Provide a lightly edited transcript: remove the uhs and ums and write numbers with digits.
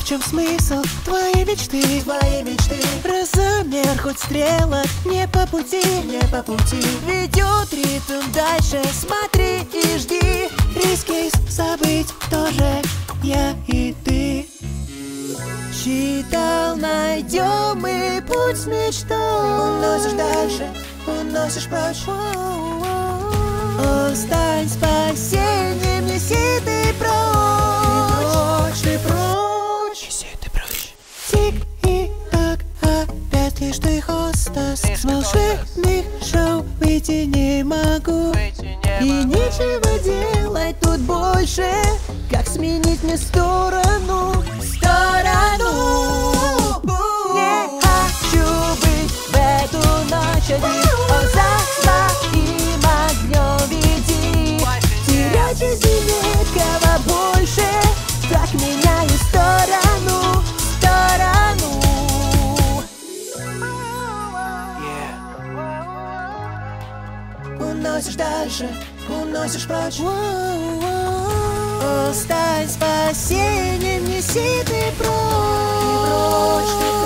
чем смысл твоей мечты? Размер хоть стрелок не по пути, ведет ритм дальше, смотри и жди. Риски забыть тоже я и ты. Читал, найдем мы путь с мечтой. Уносишь дальше, уносишь прочь. О, стань спасением, неси ты прочь. Ты прочь, неси ты прочь. Тик и так, опять лишь ты хостес. С волшебных шоу выйти не могу. И нечего делать тут больше, как сменить мне сторону. Не хочу быть в эту ночь один. О, за своим огнем веди. Терять и некого больше, так меняю сторону. Уносишь дальше, уносишь прочь. О, стань спасением, неси ты прочь.